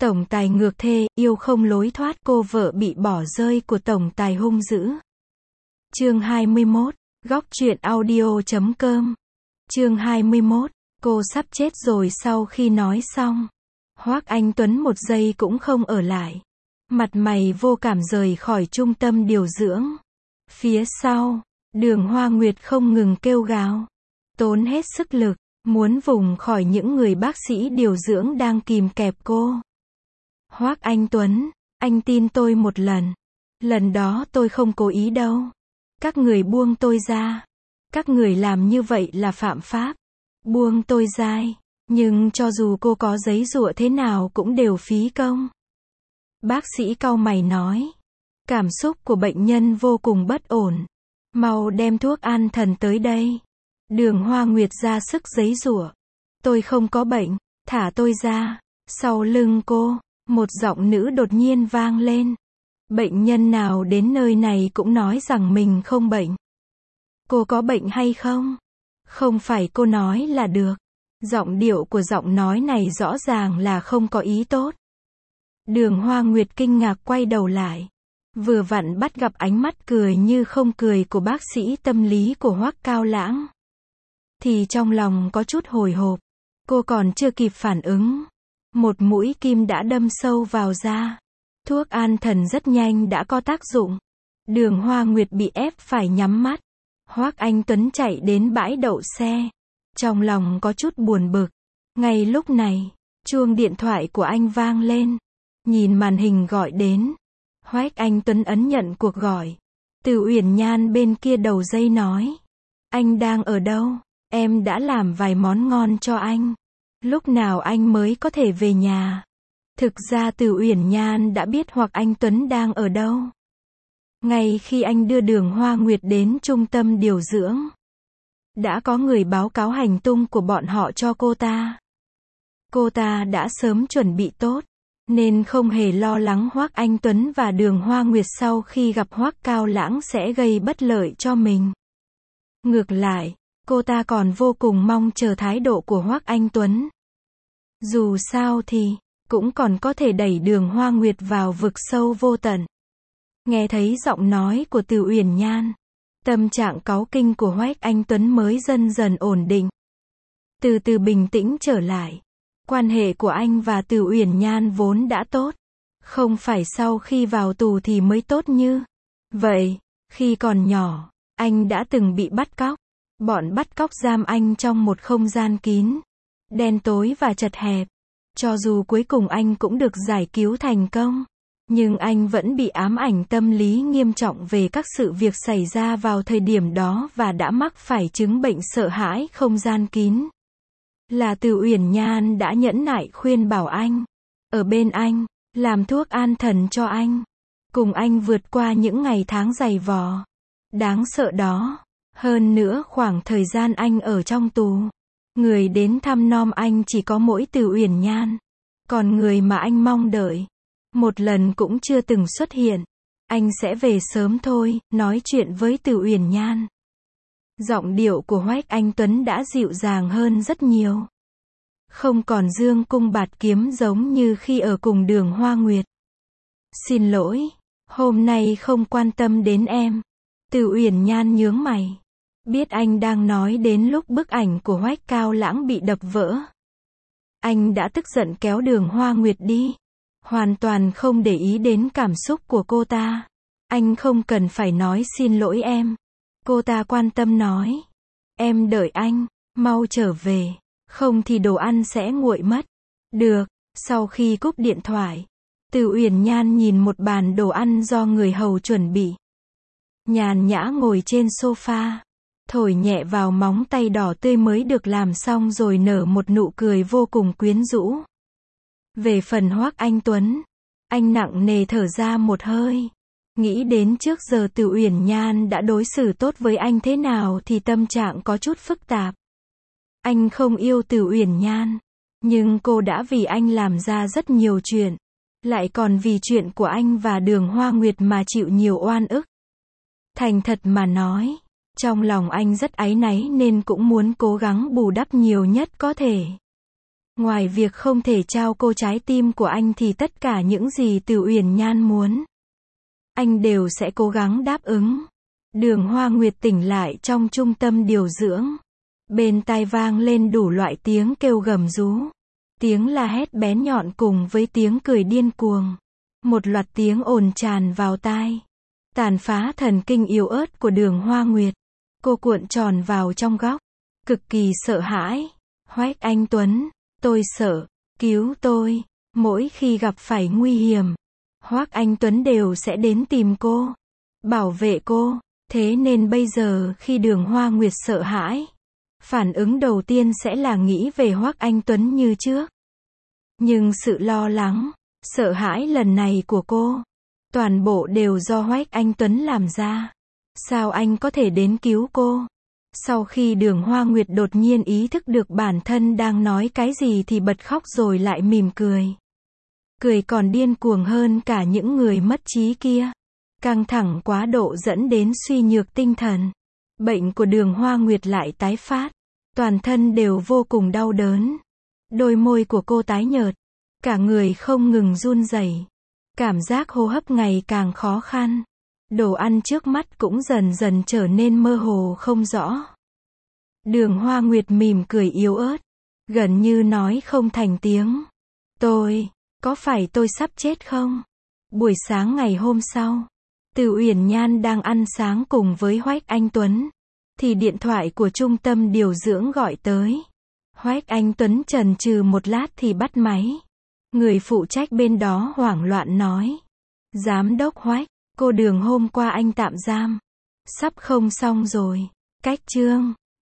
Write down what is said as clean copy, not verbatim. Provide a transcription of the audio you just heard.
Tổng tài ngược thê, yêu không lối thoát, cô vợ bị bỏ rơi của tổng tài hung dữ. Chương 21, góc truyện audio.com. Chương 21, cô sắp chết rồi. Sau khi nói xong, Hoắc Anh Tuấn một giây cũng không ở lại. Mặt mày vô cảm rời khỏi trung tâm điều dưỡng. Phía sau, Đường Hoa Nguyệt không ngừng kêu gào, tốn hết sức lực, muốn vùng khỏi những người bác sĩ điều dưỡng đang kìm kẹp cô. Hoắc Anh Tuấn, anh tin tôi một lần. Lần đó tôi không cố ý đâu. Các người buông tôi ra. Các người làm như vậy là phạm pháp. Buông tôi ra. Nhưng cho dù cô có giấy giụa thế nào cũng đều phí công. Bác sĩ cau mày nói. Cảm xúc của bệnh nhân vô cùng bất ổn. Mau đem thuốc an thần tới đây. Đường Hoa Nguyệt ra sức giấy giụa. Tôi không có bệnh, thả tôi ra. Sau lưng cô, một giọng nữ đột nhiên vang lên. Bệnh nhân nào đến nơi này cũng nói rằng mình không bệnh. Cô có bệnh hay không? Không phải cô nói là được. Giọng điệu của giọng nói này rõ ràng là không có ý tốt. Đường Hoa Nguyệt kinh ngạc quay đầu lại. Vừa vặn bắt gặp ánh mắt cười như không cười của bác sĩ tâm lý của Hoắc Cao Lãng. Thì trong lòng có chút hồi hộp. Cô còn chưa kịp phản ứng. Một mũi kim đã đâm sâu vào da. Thuốc an thần rất nhanh đã có tác dụng. Đường Hoa Nguyệt bị ép phải nhắm mắt. Hoắc Anh Tuấn chạy đến bãi đậu xe. Trong lòng có chút buồn bực. Ngay lúc này, chuông điện thoại của anh vang lên. Nhìn màn hình gọi đến. Hoắc Anh Tuấn ấn nhận cuộc gọi. Từ Uyển Nhan bên kia đầu dây nói. Anh đang ở đâu? Em đã làm vài món ngon cho anh. Lúc nào anh mới có thể về nhà? Thực ra Từ Uyển Nhan đã biết Hoắc Anh Tuấn đang ở đâu. Ngay khi anh đưa Đường Hoa Nguyệt đến trung tâm điều dưỡng, đã có người báo cáo hành tung của bọn họ cho cô ta. Cô ta đã sớm chuẩn bị tốt, nên không hề lo lắng Hoắc Anh Tuấn và Đường Hoa Nguyệt sau khi gặp Hoắc Cao Lãng sẽ gây bất lợi cho mình. Ngược lại, cô ta còn vô cùng mong chờ thái độ của Hoắc Anh Tuấn. Dù sao thì, cũng còn có thể đẩy Đường Hoa Nguyệt vào vực sâu vô tận. Nghe thấy giọng nói của Từ Uyển Nhan, tâm trạng cáu kinh của Hoắc Anh Tuấn mới dần dần ổn định. Từ từ bình tĩnh trở lại. Quan hệ của anh và Từ Uyển Nhan vốn đã tốt. Không phải sau khi vào tù thì mới tốt như vậy. Khi còn nhỏ, anh đã từng bị bắt cóc. Bọn bắt cóc giam anh trong một không gian kín, đen tối và chật hẹp. Cho dù cuối cùng anh cũng được giải cứu thành công, nhưng anh vẫn bị ám ảnh tâm lý nghiêm trọng về các sự việc xảy ra vào thời điểm đó và đã mắc phải chứng bệnh sợ hãi không gian kín. Là Từ Uyển Nhan đã nhẫn nại khuyên bảo anh, ở bên anh, làm thuốc an thần cho anh, cùng anh vượt qua những ngày tháng dày vò đáng sợ đó. Hơn nữa khoảng thời gian anh ở trong tù, người đến thăm nom anh chỉ có mỗi Từ Uyển Nhan. Còn người mà anh mong đợi, một lần cũng chưa từng xuất hiện. Anh sẽ về sớm thôi, nói chuyện với Từ Uyển Nhan. Giọng điệu của Hoắc Anh Tuấn đã dịu dàng hơn rất nhiều. Không còn dương cung bạt kiếm giống như khi ở cùng Đường Hoa Nguyệt. Xin lỗi, hôm nay không quan tâm đến em. Từ Uyển Nhan nhướng mày. Biết anh đang nói đến lúc bức ảnh của Hoắc Cao Lãng bị đập vỡ. Anh đã tức giận kéo Đường Hoa Nguyệt đi. Hoàn toàn không để ý đến cảm xúc của cô ta. Anh không cần phải nói xin lỗi em. Cô ta quan tâm nói. Em đợi anh, mau trở về. Không thì đồ ăn sẽ nguội mất. Được, sau khi cúp điện thoại, Từ Uyển Nhan nhìn một bàn đồ ăn do người hầu chuẩn bị. Nhàn nhã ngồi trên sofa, thổi nhẹ vào móng tay đỏ tươi mới được làm xong rồi nở một nụ cười vô cùng quyến rũ. Về phần Hoắc Anh Tuấn, anh nặng nề thở ra một hơi. Nghĩ đến trước giờ Từ Uyển Nhan đã đối xử tốt với anh thế nào thì tâm trạng có chút phức tạp. Anh không yêu Từ Uyển Nhan, nhưng cô đã vì anh làm ra rất nhiều chuyện. Lại còn vì chuyện của anh và Đường Hoa Nguyệt mà chịu nhiều oan ức. Thành thật mà nói, trong lòng anh rất áy náy nên cũng muốn cố gắng bù đắp nhiều nhất có thể. Ngoài việc không thể trao cô trái tim của anh thì tất cả những gì Từ Uyển Nhan muốn, anh đều sẽ cố gắng đáp ứng. Đường Hoa Nguyệt tỉnh lại trong trung tâm điều dưỡng. Bên tai vang lên đủ loại tiếng kêu gầm rú. Tiếng la hét bén nhọn cùng với tiếng cười điên cuồng. Một loạt tiếng ồn tràn vào tai. Tàn phá thần kinh yếu ớt của Đường Hoa Nguyệt. Cô cuộn tròn vào trong góc. Cực kỳ sợ hãi. Hoách Anh Tuấn, tôi sợ, cứu tôi. Mỗi khi gặp phải nguy hiểm, Hoác Anh Tuấn đều sẽ đến tìm cô, bảo vệ cô. Thế nên bây giờ khi Đường Hoa Nguyệt sợ hãi, phản ứng đầu tiên sẽ là nghĩ về Hoác Anh Tuấn như trước. Nhưng sự lo lắng, sợ hãi lần này của cô, toàn bộ đều do Hoác Anh Tuấn làm ra. Sao anh có thể đến cứu cô? Sau khi Đường Hoa Nguyệt đột nhiên ý thức được bản thân đang nói cái gì thì bật khóc rồi lại mỉm cười. Cười còn điên cuồng hơn cả những người mất trí kia. Căng thẳng quá độ dẫn đến suy nhược tinh thần. Bệnh của Đường Hoa Nguyệt lại tái phát. Toàn thân đều vô cùng đau đớn. Đôi môi của cô tái nhợt. Cả người không ngừng run rẩy. Cảm giác hô hấp ngày càng khó khăn. Đồ ăn trước mắt cũng dần dần trở nên mơ hồ không rõ. Đường Hoa Nguyệt mỉm cười yếu ớt. Gần như nói không thành tiếng. Có phải tôi sắp chết không? Buổi sáng ngày hôm sau, Từ Uyển Nhan đang ăn sáng cùng với Hoách Anh Tuấn, thì điện thoại của trung tâm điều dưỡng gọi tới. Hoách Anh Tuấn chần chừ một lát thì bắt máy. Người phụ trách bên đó hoảng loạn nói. Giám đốc Hoách, cô Đường hôm qua anh tạm giam. Sắp không xong rồi. Cách chương